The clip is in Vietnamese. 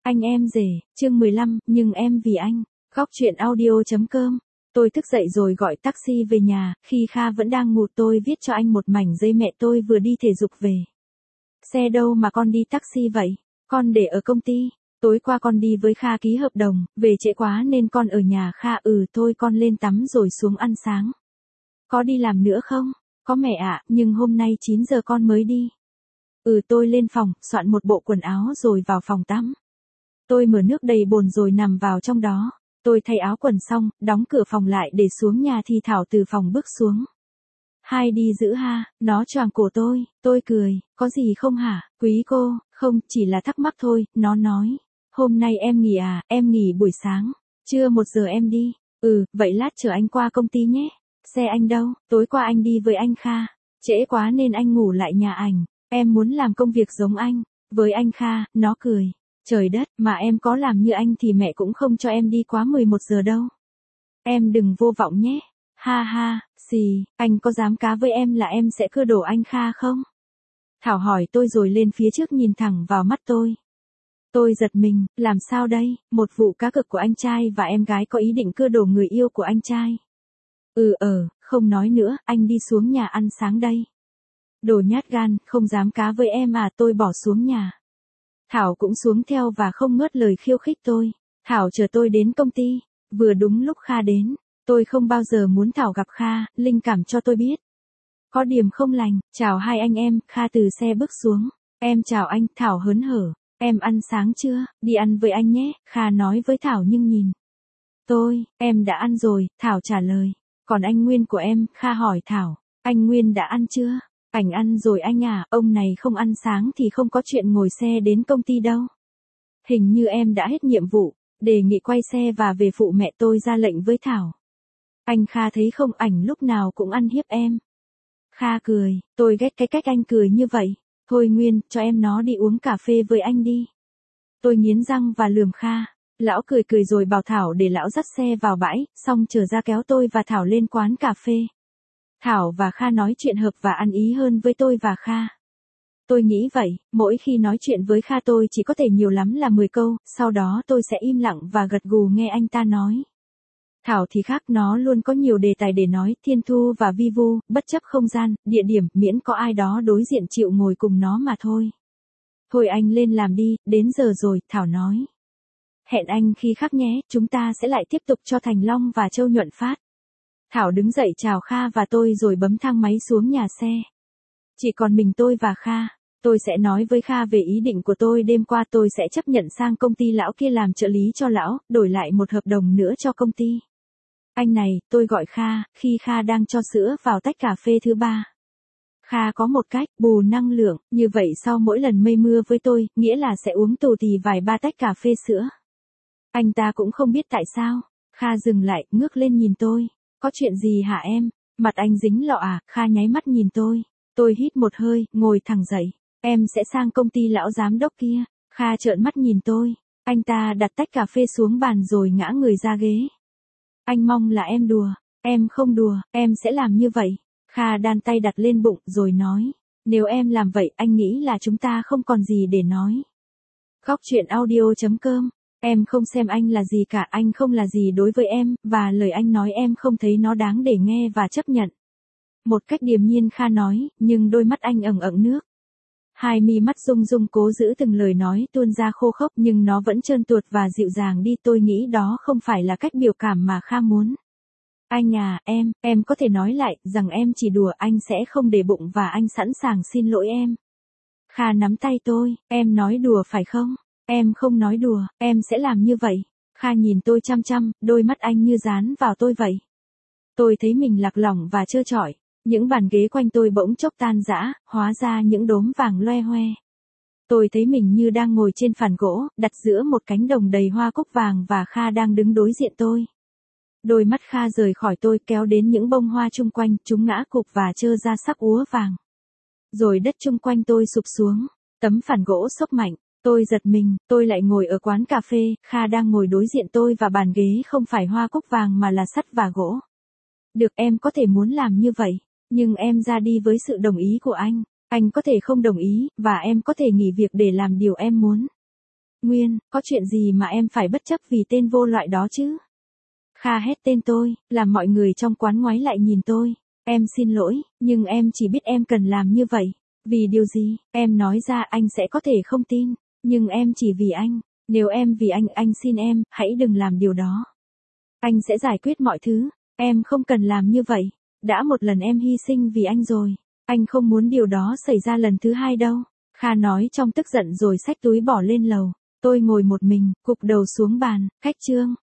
Anh em rể, chương 15, nhưng em vì anh. Góc truyện audio.com. Tôi thức dậy rồi gọi taxi về nhà, khi Kha vẫn đang ngủ tôi viết cho anh một mảnh giấy mẹ tôi vừa đi thể dục về. Xe đâu mà con đi taxi vậy? Con để ở công ty. Tối qua con đi với Kha ký hợp đồng, về trễ quá nên con ở nhà Kha. Thôi con lên tắm rồi xuống ăn sáng. Có đi làm nữa không? Có mẹ ạ, nhưng hôm nay 9 giờ con mới đi. Tôi lên phòng, soạn một bộ quần áo rồi vào phòng tắm. Tôi mở nước đầy bồn rồi nằm vào trong đó. Tôi thay áo quần xong, đóng cửa phòng lại để xuống nhà thì Thảo từ phòng bước xuống. Hai đi giữ ha, nó choàng cổ tôi cười, có gì không hả, quý cô, không, chỉ là thắc mắc thôi, nó nói. Hôm nay em nghỉ à, em nghỉ buổi sáng, trưa 1 giờ em đi. Vậy lát chở anh qua công ty nhé. Xe anh đâu, tối qua anh đi với anh Kha, trễ quá nên anh ngủ lại nhà ảnh, em muốn làm công việc giống anh, với anh Kha, nó cười. Trời đất, mà em có làm như anh thì mẹ cũng không cho em đi quá 11 giờ đâu. Em đừng vô vọng nhé. Ha ha, xì, anh có dám cá với em là em sẽ cưa đổ anh Kha không? Thảo hỏi tôi rồi lên phía trước nhìn thẳng vào mắt tôi. Tôi giật mình, làm sao đây, một vụ cá cược của anh trai và em gái có ý định cưa đổ người yêu của anh trai. Không nói nữa, anh đi xuống nhà ăn sáng đây. Đồ nhát gan, không dám cá với em à, tôi bỏ xuống nhà. Thảo cũng xuống theo và không ngớt lời khiêu khích tôi. Thảo chờ tôi đến công ty, vừa đúng lúc Kha đến. Tôi không bao giờ muốn Thảo gặp Kha, linh cảm cho tôi biết. Có điểm không lành, chào hai anh em, Kha từ xe bước xuống. Em chào anh, Thảo hớn hở. Em ăn sáng chưa, đi ăn với anh nhé, Kha nói với Thảo nhưng nhìn. Em đã ăn rồi, Thảo trả lời. Còn anh Nguyên của em, Kha hỏi Thảo. Anh Nguyên đã ăn chưa? Ảnh ăn rồi anh à, ông này không ăn sáng thì không có chuyện ngồi xe đến công ty đâu. Hình như em đã hết nhiệm vụ, đề nghị quay xe và về phụ mẹ, tôi ra lệnh với Thảo. Anh Kha thấy không, ảnh lúc nào cũng ăn hiếp em. Kha cười, tôi ghét cái cách anh cười như vậy. Thôi Nguyên, cho em nó đi uống cà phê với anh đi. Tôi nghiến răng và lườm Kha. Lão cười cười rồi bảo Thảo để lão dắt xe vào bãi, xong trở ra kéo tôi và Thảo lên quán cà phê. Thảo và Kha nói chuyện hợp và ăn ý hơn với tôi và Kha. Tôi nghĩ vậy, mỗi khi nói chuyện với Kha tôi chỉ có thể nhiều lắm là 10 câu, sau đó tôi sẽ im lặng và gật gù nghe anh ta nói. Thảo thì khác, nó luôn có nhiều đề tài để nói, Thiên Thu và Vi Vu, bất chấp không gian, địa điểm, miễn có ai đó đối diện chịu ngồi cùng nó mà thôi. Thôi anh lên làm đi, đến giờ rồi, Thảo nói. Hẹn anh khi khác nhé, chúng ta sẽ lại tiếp tục cho Thành Long và Châu Nhuận phát. Thảo đứng dậy chào Kha và tôi rồi bấm thang máy xuống nhà xe. Chỉ còn mình tôi và Kha. Tôi sẽ nói với Kha về ý định của tôi đêm qua, tôi sẽ chấp nhận sang công ty lão kia làm trợ lý cho lão, đổi lại một hợp đồng nữa cho công ty. Anh này, tôi gọi Kha, khi Kha đang cho sữa vào tách cà phê thứ 3. Kha có một cách, bù năng lượng, như vậy sau mỗi lần mây mưa với tôi, nghĩa là sẽ uống tù tì vài ba tách cà phê sữa. Anh ta cũng không biết tại sao. Kha dừng lại, ngước lên nhìn tôi. Có chuyện gì hả em? Mặt anh dính lọ à? Kha nháy mắt nhìn tôi. Tôi hít một hơi, ngồi thẳng dậy. Em sẽ sang công ty lão giám đốc kia. Kha trợn mắt nhìn tôi. Anh ta đặt tách cà phê xuống bàn rồi ngã người ra ghế. Anh mong là em đùa. Em không đùa, em sẽ làm như vậy. Kha đan tay đặt lên bụng rồi nói. Nếu em làm vậy, anh nghĩ là chúng ta không còn gì để nói. Góc truyện audio.com. Em không xem anh là gì cả, anh không là gì đối với em, và lời anh nói em không thấy nó đáng để nghe và chấp nhận. Một cách điềm nhiên Kha nói, nhưng đôi mắt anh ẩn ẩn nước. Hai mi mắt rung rung cố giữ từng lời nói tuôn ra khô khốc nhưng nó vẫn trơn tuột và dịu dàng đi. Tôi nghĩ đó không phải là cách biểu cảm mà Kha muốn. Anh à, em có thể nói lại rằng em chỉ đùa, anh sẽ không để bụng và anh sẵn sàng xin lỗi em. Kha nắm tay tôi, em nói đùa phải không? Em không nói đùa, em sẽ làm như vậy. Kha nhìn tôi chăm chăm, đôi mắt anh như dán vào tôi vậy. Tôi thấy mình lạc lõng và trơ trọi. Những bàn ghế quanh tôi bỗng chốc tan rã, hóa ra những đốm vàng loe hoe. Tôi thấy mình như đang ngồi trên phản gỗ, đặt giữa một cánh đồng đầy hoa cúc vàng và Kha đang đứng đối diện tôi. Đôi mắt Kha rời khỏi tôi kéo đến những bông hoa chung quanh, chúng ngã cụp và trơ ra sắc úa vàng. Rồi đất chung quanh tôi sụp xuống, tấm phản gỗ xốc mạnh. Tôi giật mình, tôi lại ngồi ở quán cà phê, Kha đang ngồi đối diện tôi và bàn ghế không phải hoa cúc vàng mà là sắt và gỗ. Được, em có thể muốn làm như vậy, nhưng em ra đi với sự đồng ý của anh có thể không đồng ý, và em có thể nghỉ việc để làm điều em muốn. Nguyên, có chuyện gì mà em phải bất chấp vì tên vô loại đó chứ? Kha hét tên tôi, làm mọi người trong quán ngoái lại nhìn tôi. Em xin lỗi, nhưng em chỉ biết em cần làm như vậy. Vì điều gì, em nói ra anh sẽ có thể không tin. Nhưng em chỉ vì anh. Nếu em vì anh xin em, hãy đừng làm điều đó. Anh sẽ giải quyết mọi thứ. Em không cần làm như vậy. Đã một lần em hy sinh vì anh rồi. Anh không muốn điều đó xảy ra lần thứ hai đâu. Kha nói trong tức giận rồi xách túi bỏ lên lầu. Tôi ngồi một mình, gục đầu xuống bàn. Khách Trương.